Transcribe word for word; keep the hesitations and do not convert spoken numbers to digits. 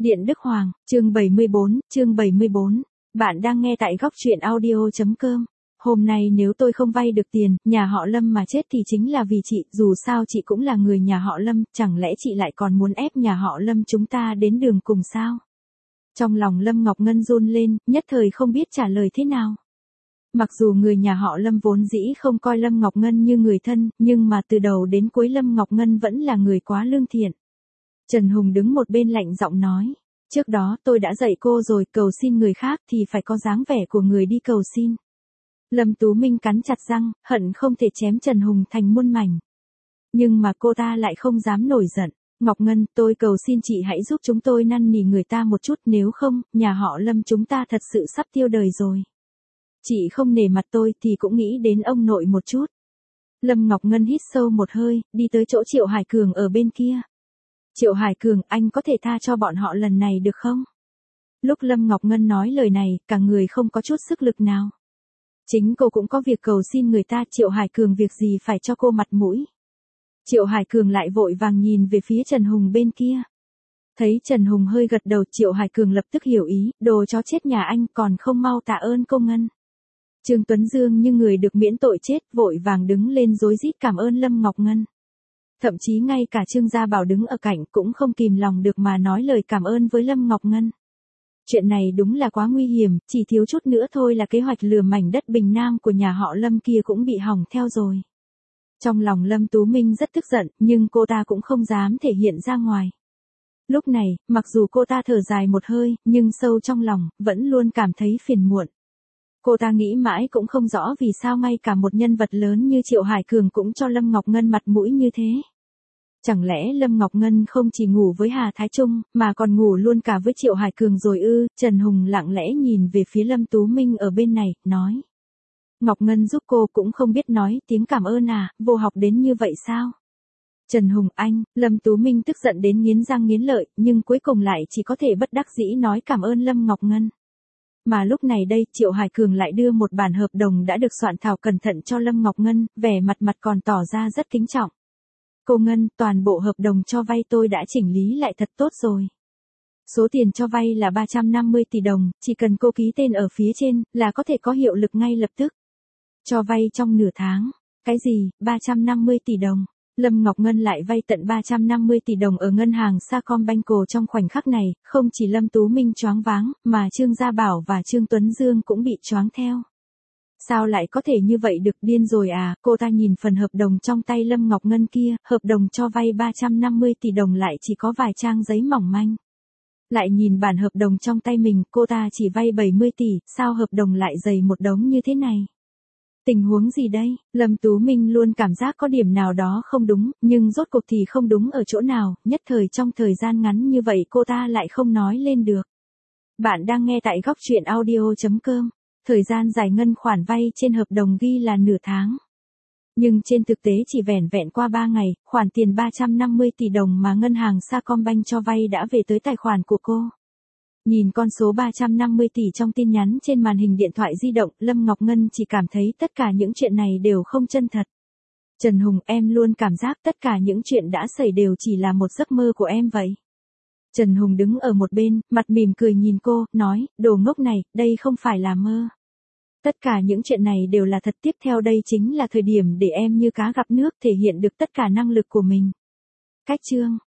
Điện Đức Hoàng, chương bảy mươi bốn, chương bảy mươi bốn. Bạn đang nghe tại góc truyện audio.com. Hôm nay nếu tôi không vay được tiền, nhà họ Lâm mà chết thì chính là vì chị, dù sao chị cũng là người nhà họ Lâm, chẳng lẽ chị lại còn muốn ép nhà họ Lâm chúng ta đến đường cùng sao? Trong lòng Lâm Ngọc Ngân run lên, nhất thời không biết trả lời thế nào. Mặc dù người nhà họ Lâm vốn dĩ không coi Lâm Ngọc Ngân như người thân, nhưng mà từ đầu đến cuối Lâm Ngọc Ngân vẫn là người quá lương thiện. Trần Hùng đứng một bên lạnh giọng nói, trước đó tôi đã dạy cô rồi, cầu xin người khác thì phải có dáng vẻ của người đi cầu xin. Lâm Tú Minh cắn chặt răng, hận không thể chém Trần Hùng thành muôn mảnh. Nhưng mà cô ta lại không dám nổi giận. Ngọc Ngân, tôi cầu xin chị hãy giúp chúng tôi năn nỉ người ta một chút, nếu không, nhà họ Lâm chúng ta thật sự sắp tiêu đời rồi. Chị không nể mặt tôi thì cũng nghĩ đến ông nội một chút. Lâm Ngọc Ngân hít sâu một hơi, đi tới chỗ Triệu Hải Cường ở bên kia. Triệu Hải Cường, anh có thể tha cho bọn họ lần này được không? Lúc Lâm Ngọc Ngân nói lời này, cả người không có chút sức lực nào. Chính cô cũng có việc cầu xin người ta, Triệu Hải Cường việc gì phải cho cô mặt mũi. Triệu Hải Cường lại vội vàng nhìn về phía Trần Hùng bên kia. Thấy Trần Hùng hơi gật đầu, Triệu Hải Cường lập tức hiểu ý, đồ chó chết nhà anh còn không mau tạ ơn cô Ngân. Trương Tuấn Dương như người được miễn tội chết, vội vàng đứng lên rối rít cảm ơn Lâm Ngọc Ngân. Thậm chí ngay cả Trương Gia Bảo đứng ở cạnh cũng không kìm lòng được mà nói lời cảm ơn với Lâm Ngọc Ngân. Chuyện này đúng là quá nguy hiểm, chỉ thiếu chút nữa thôi là kế hoạch lừa mảnh đất Bình Nam của nhà họ Lâm kia cũng bị hỏng theo rồi. Trong lòng Lâm Tú Minh rất tức giận, nhưng cô ta cũng không dám thể hiện ra ngoài. Lúc này, mặc dù cô ta thở dài một hơi, nhưng sâu trong lòng, vẫn luôn cảm thấy phiền muộn. Cô ta nghĩ mãi cũng không rõ vì sao ngay cả một nhân vật lớn như Triệu Hải Cường cũng cho Lâm Ngọc Ngân mặt mũi như thế. Chẳng lẽ Lâm Ngọc Ngân không chỉ ngủ với Hà Thái Trung, mà còn ngủ luôn cả với Triệu Hải Cường rồi ư? Trần Hùng lặng lẽ nhìn về phía Lâm Tú Minh ở bên này, nói. Ngọc Ngân giúp cô cũng không biết nói tiếng cảm ơn à, vô học đến như vậy sao? Trần Hùng anh, Lâm Tú Minh tức giận đến nghiến răng nghiến lợi, nhưng cuối cùng lại chỉ có thể bất đắc dĩ nói cảm ơn Lâm Ngọc Ngân. Mà lúc này đây, Triệu Hải Cường lại đưa một bản hợp đồng đã được soạn thảo cẩn thận cho Lâm Ngọc Ngân, vẻ mặt mặt còn tỏ ra rất kính trọng. Cô Ngân, toàn bộ hợp đồng cho vay tôi đã chỉnh lý lại thật tốt rồi. Số tiền cho vay là ba trăm năm mươi tỷ đồng, chỉ cần cô ký tên ở phía trên, là có thể có hiệu lực ngay lập tức. Cho vay trong nửa tháng. Cái gì, ba trăm năm mươi tỷ đồng? Lâm Ngọc Ngân lại vay tận ba trăm năm mươi tỷ đồng ở ngân hàng Sacombanco trong khoảnh khắc này, không chỉ Lâm Tú Minh choáng váng, mà Trương Gia Bảo và Trương Tuấn Dương cũng bị choáng theo. Sao lại có thể như vậy được, điên rồi à? Cô ta nhìn phần hợp đồng trong tay Lâm Ngọc Ngân kia, hợp đồng cho vay ba trăm năm mươi tỷ đồng lại chỉ có vài trang giấy mỏng manh. Lại nhìn bản hợp đồng trong tay mình, cô ta chỉ vay bảy mươi tỷ, sao hợp đồng lại dày một đống như thế này? Tình huống gì đây? Lâm Tú Minh luôn cảm giác có điểm nào đó không đúng, nhưng rốt cuộc thì không đúng ở chỗ nào, nhất thời trong thời gian ngắn như vậy cô ta lại không nói lên được. Bạn đang nghe tại góc truyện audio.com. Thời gian giải ngân khoản vay trên hợp đồng ghi là nửa tháng. Nhưng trên thực tế chỉ vẻn vẹn qua ba ngày, khoản tiền ba trăm năm mươi tỷ đồng mà ngân hàng Sacombank cho vay đã về tới tài khoản của cô. Nhìn con số ba trăm năm mươi tỷ trong tin nhắn trên màn hình điện thoại di động, Lâm Ngọc Ngân chỉ cảm thấy tất cả những chuyện này đều không chân thật. Trần Hùng, em luôn cảm giác tất cả những chuyện đã xảy đều chỉ là một giấc mơ của em vậy. Trần Hùng đứng ở một bên, mặt mỉm cười nhìn cô, nói, đồ ngốc này, đây không phải là mơ. Tất cả những chuyện này đều là thật, tiếp theo đây chính là thời điểm để em như cá gặp nước thể hiện được tất cả năng lực của mình. Cách chương.